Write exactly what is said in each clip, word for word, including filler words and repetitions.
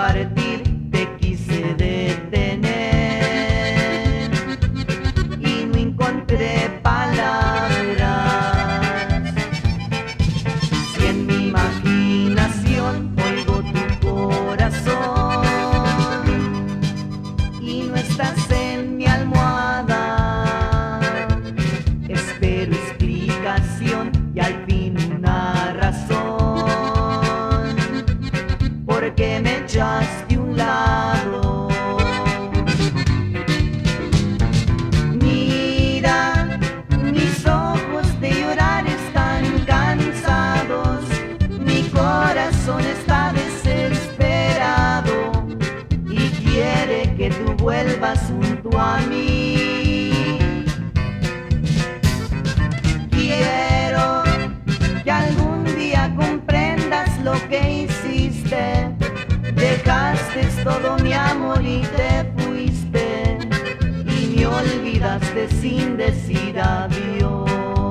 partir te quise detener y no encontré palabras. Si en mi imaginación oigo tu corazón y no estás en mi almohada, espero explicación y al fin una razón, porque me echaste a un lado. Mira, mis ojos de llorar están cansados, mi corazón está desesperado y quiere que tú vuelvas junto a mí. Quiero que algún día comprendas lo que hiciste. Dejaste todo mi amor y te fuiste y me olvidaste sin decir adiós.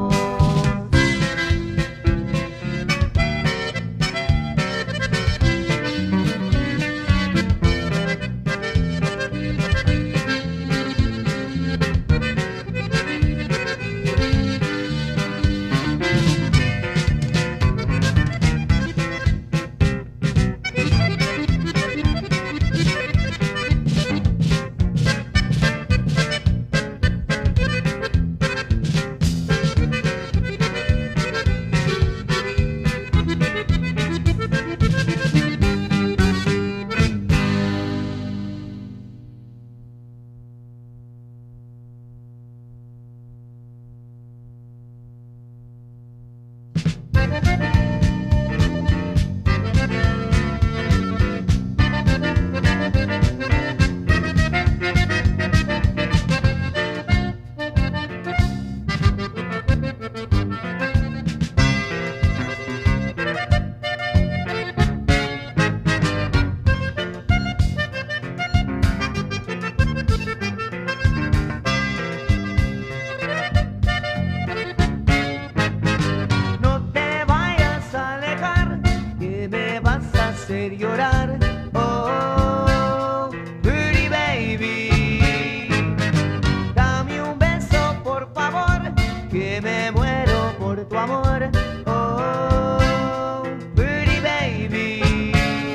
Llorar, oh, pretty baby, dame un beso por favor, que me muero por tu amor, oh, pretty baby.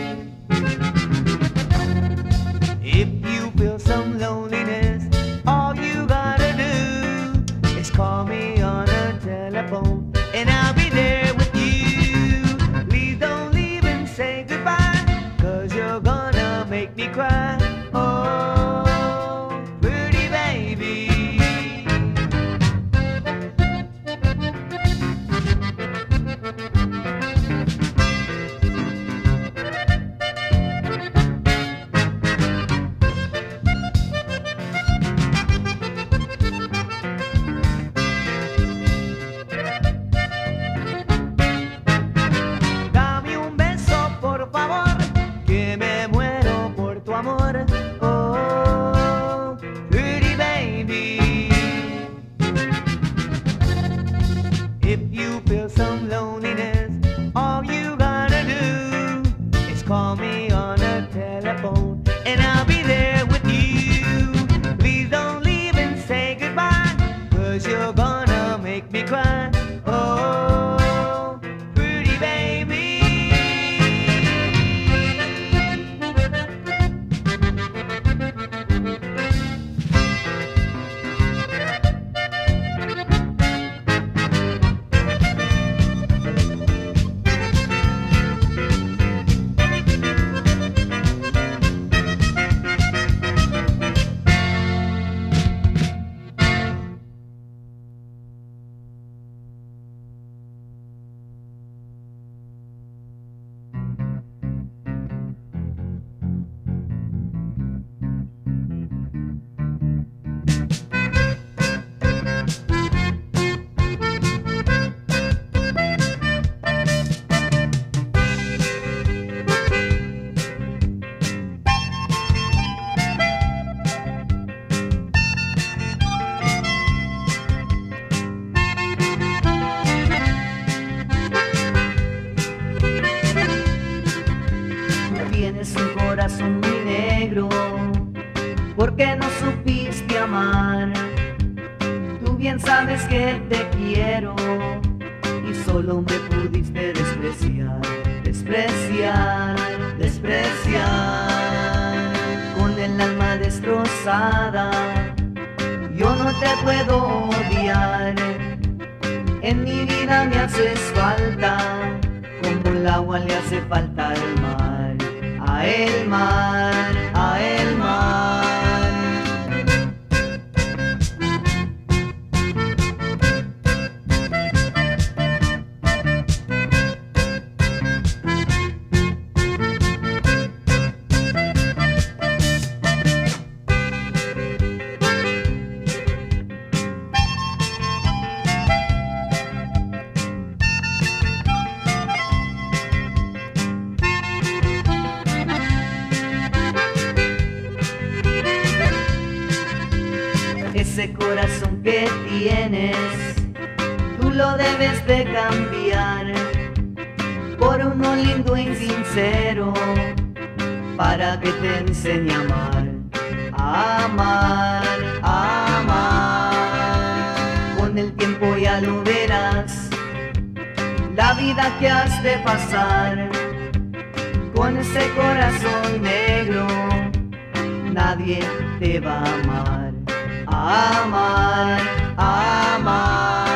If you feel some loneliness, all you gotta do is call me on a telephone and I'll be there with you. Please don't leave and say goodbye, 'cause you're gonna make me cry, oh, pretty baby. Dame un beso por favor, que me muero por tu amor, oh, pretty baby. If you feel some loneliness, all you gotta do is call me on a telephone and I'll be there with you. Please don't leave and say goodbye, 'cause you're gonna make me cry, oh, pretty baby. corazón muy negro, porque no supiste amar. Tú bien sabes que te quiero y solo me pudiste despreciar, despreciar, despreciar. Con el alma destrozada, yo no te puedo odiar. En mi vida me haces falta, como el agua le hace falta al mar, a el mar, a el mar. Ese corazón que tienes, tú lo debes de cambiar por uno lindo y sincero, para que te enseñe a amar, a amar, a amar. Con el tiempo ya lo verás, la vida que has de pasar. Con ese corazón negro, nadie te va a amar. Amar, amar.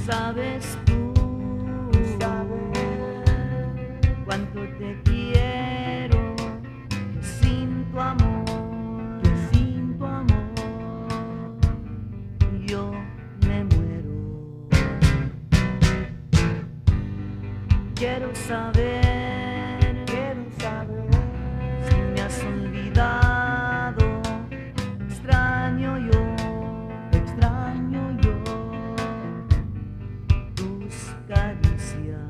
sabes tú, cuánto te quiero, que sin tu amor, que sin tu amor, yo me muero. Quiero saber, quiero saber si me has olvidado. Extraño yo, extraño yo tus caricias.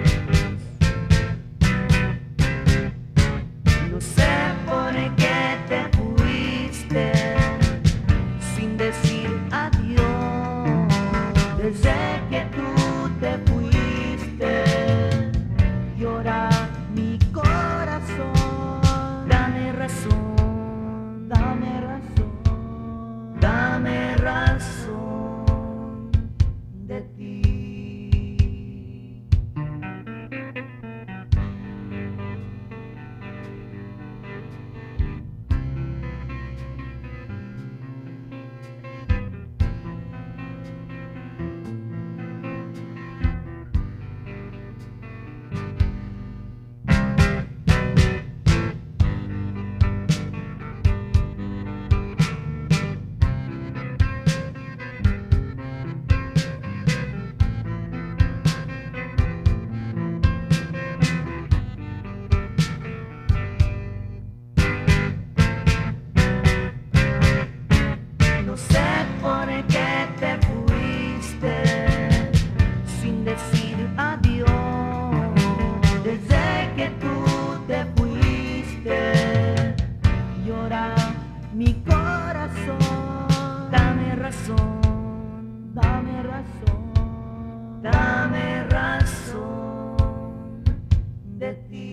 No sé por qué te fuiste sin decir adiós. Desde que tú te fuiste llora mi corazón. Dame razón, dame razón, dame razón de ti. No sé por qué te fuiste sin decir adiós. Desde que tú te fuiste llora mi corazón. Dame razón, dame razón, dame razón de ti.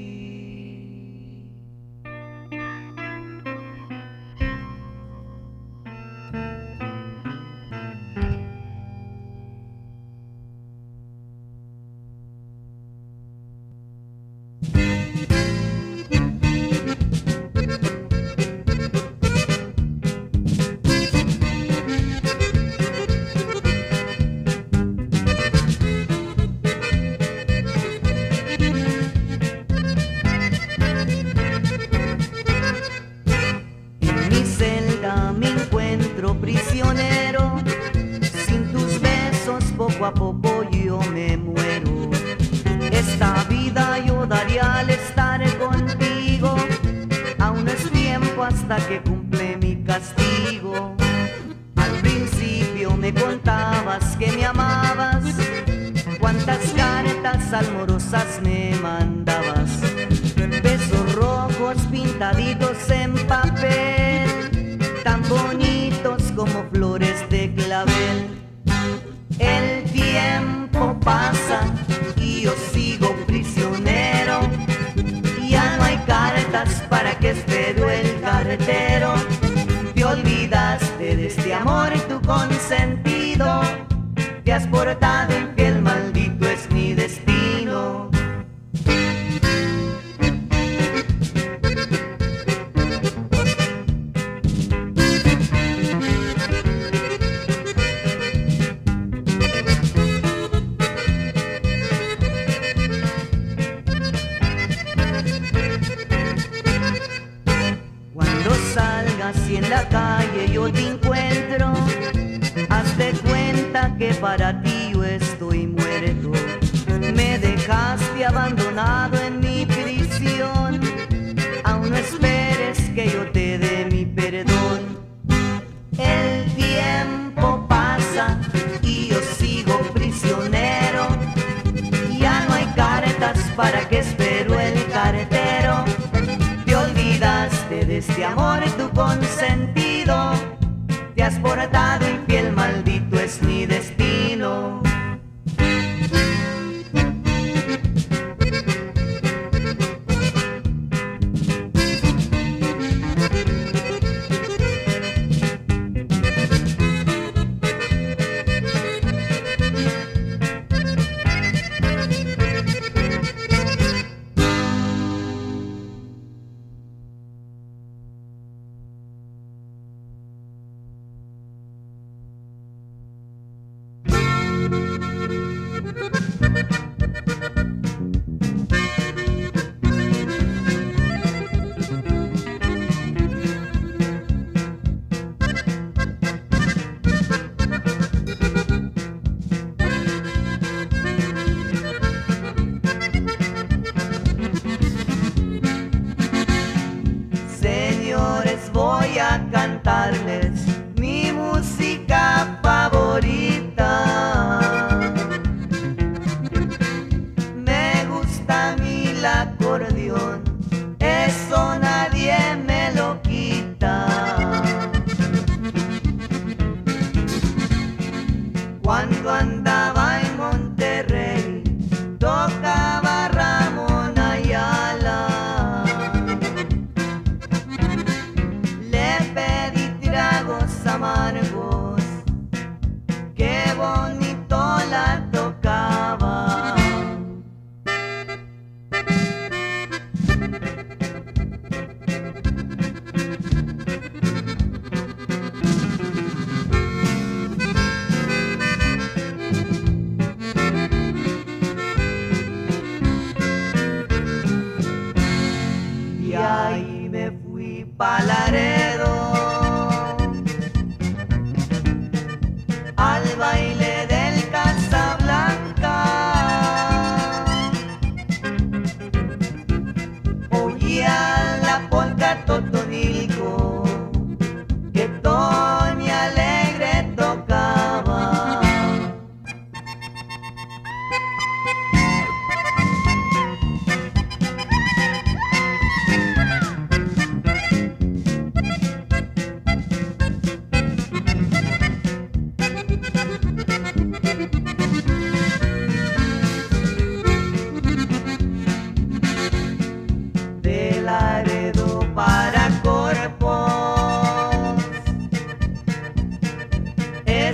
En mi celda me encuentro prisionero, sin tus besos poco a poco yo me muero. Esta vida yo daría al estar contigo, aún es tiempo hasta que cumple mi castigo. Al principio me contabas que me amabas, cuántas cartas amorosas me mandabas, besos rojos pintaditos en papel, tan bonitos como flores de clavel. El tiempo pasa y yo sigo prisionero, ya no hay cartas para que espero el carretero. Te olvidaste de este amor y tu consentido, te has portado infiel, maldito es mi destino. Cuando salgas y en la calle yo te encuentro, hazte cuenta que para ti yo estoy muerto. Me dejaste abandonado en mi prisión, aún no esperes que yo te dé mi perdón. El tiempo pasa y yo sigo prisionero, ya no hay cartas para que espero el carretero. Te olvidaste de este amor y tu consentido, te has portado infiel, maldito es mi destino.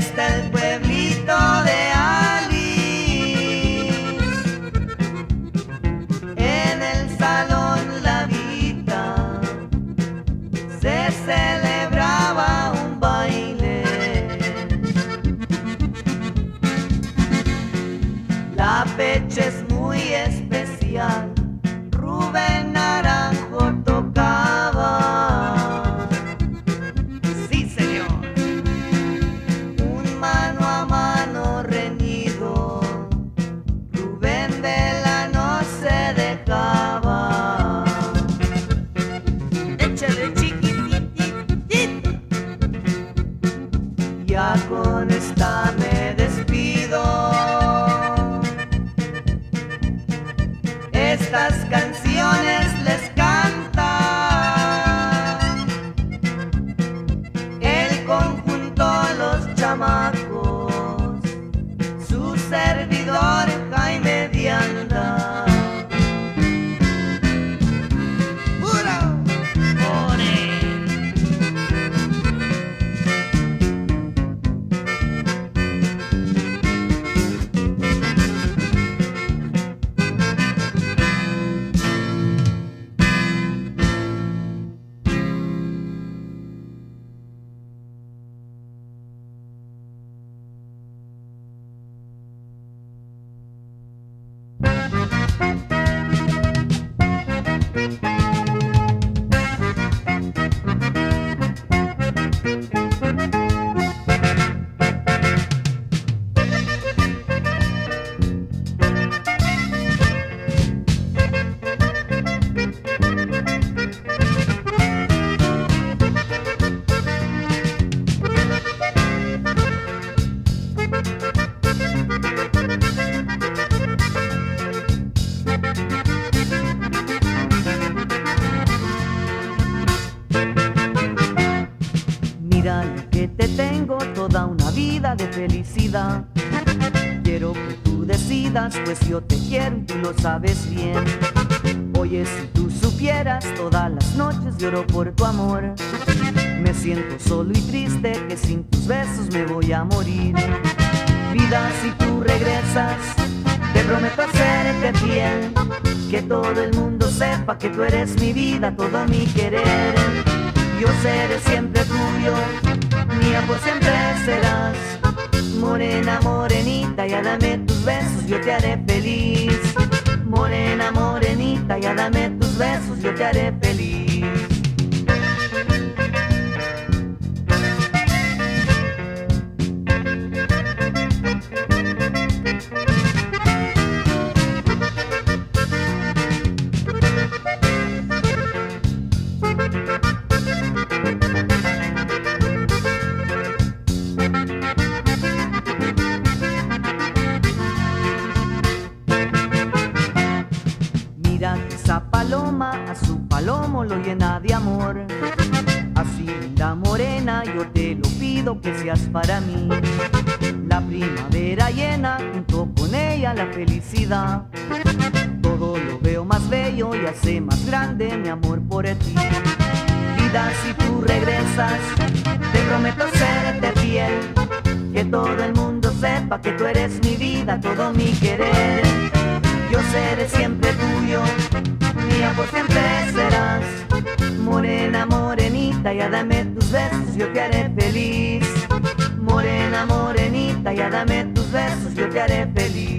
está el pueblito de Alice. En el salón La Vita se celebraba un baile. La fecha es muy especial. Rubén Naranjo tocaba. Sí, señor. Un mano a mano reñido. Rubén Vela no se dejaba. Échale chiquititito. Ya con esta me despido. Estas canciones les canta el conjunto Los Chamacos, su servidor Jaime de Anda. ¡Puro! ¡Ore! Mira lo que te tengo, toda una vida de felicidad. Quiero que tú decidas, pues yo te quiero y tú lo sabes bien. Oye, si tú supieras, todas las noches lloro por tu amor. Me siento solo y triste, que sin tus besos me voy a morir. Vida, si tú regresas, te prometo hacerte fiel. Que todo el mundo sepa que tú eres mi vida, todo mi querer. Yo seré siempre tuyo, mía por siempre serás. Morena, morenita, ya dame tus besos, yo te haré feliz. Morena, morenita, ya dame tus besos, yo te haré feliz. Mira que esa paloma a su palomo lo llena de amor. Así linda morena, yo te lo pido que seas para mí. La primavera llena, junto con ella la felicidad. Todo lo veo más bello y hace más grande mi amor por ti. Vida, si tú regresas, te prometo serte fiel. Que todo el mundo sepa que tú eres mi vida, todo mi querer. Yo seré siempre tuyo, mía por siempre serás. Morena, morenita, ya dame tus besos, yo te haré feliz. Morena, morenita, ya dame tus besos, yo te haré feliz.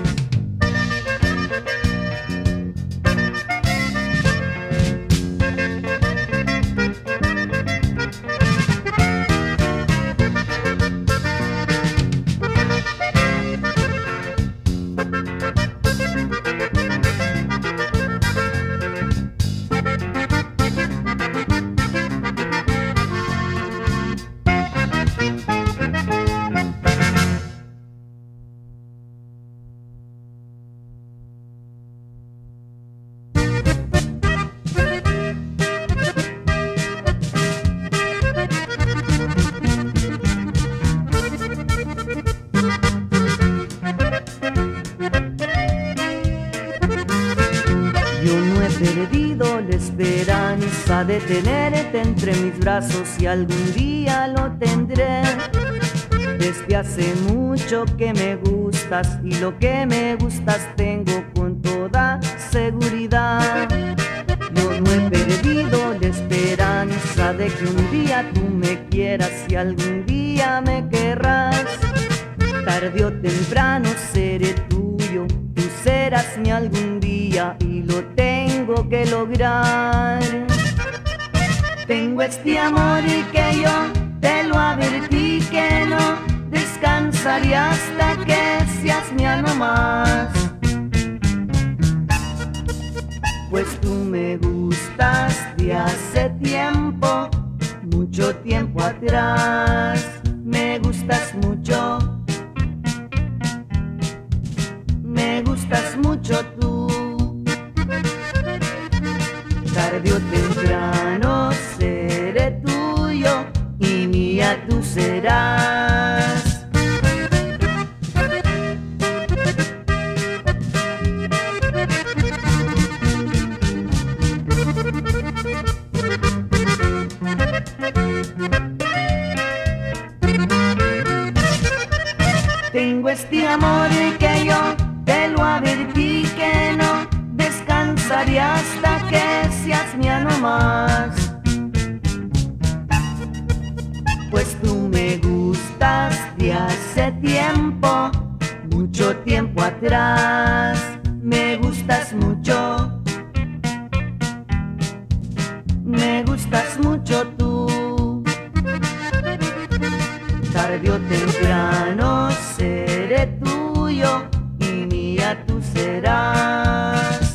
perdido la esperanza de tenerte entre mis brazos y algún día lo tendré. De desde hace mucho que me gustas y lo que me gustas tengo con toda seguridad. Yo no he perdido la esperanza de que un día tú me quieras y algún día me querrás. Tarde o temprano seré tuyo, tú serás mi algún día y lo tengo que lograr. Tengo este amor y que yo te lo advertí que no descansaré hasta que seas mía no más. Pues tú me gustas de hace tiempo, mucho tiempo atrás. Me gustas mucho, me gustas mucho tú. Tarde o temprano seré tuyo y mía tú serás. Tengo este amor que yo te lo advertí que no descansaré hasta que seas mía no más. Pues tú me gustas de hace tiempo, mucho tiempo atrás. Me gustas mucho, me gustas mucho tú. Tarde o temprano seré tuyo y mía tú serás.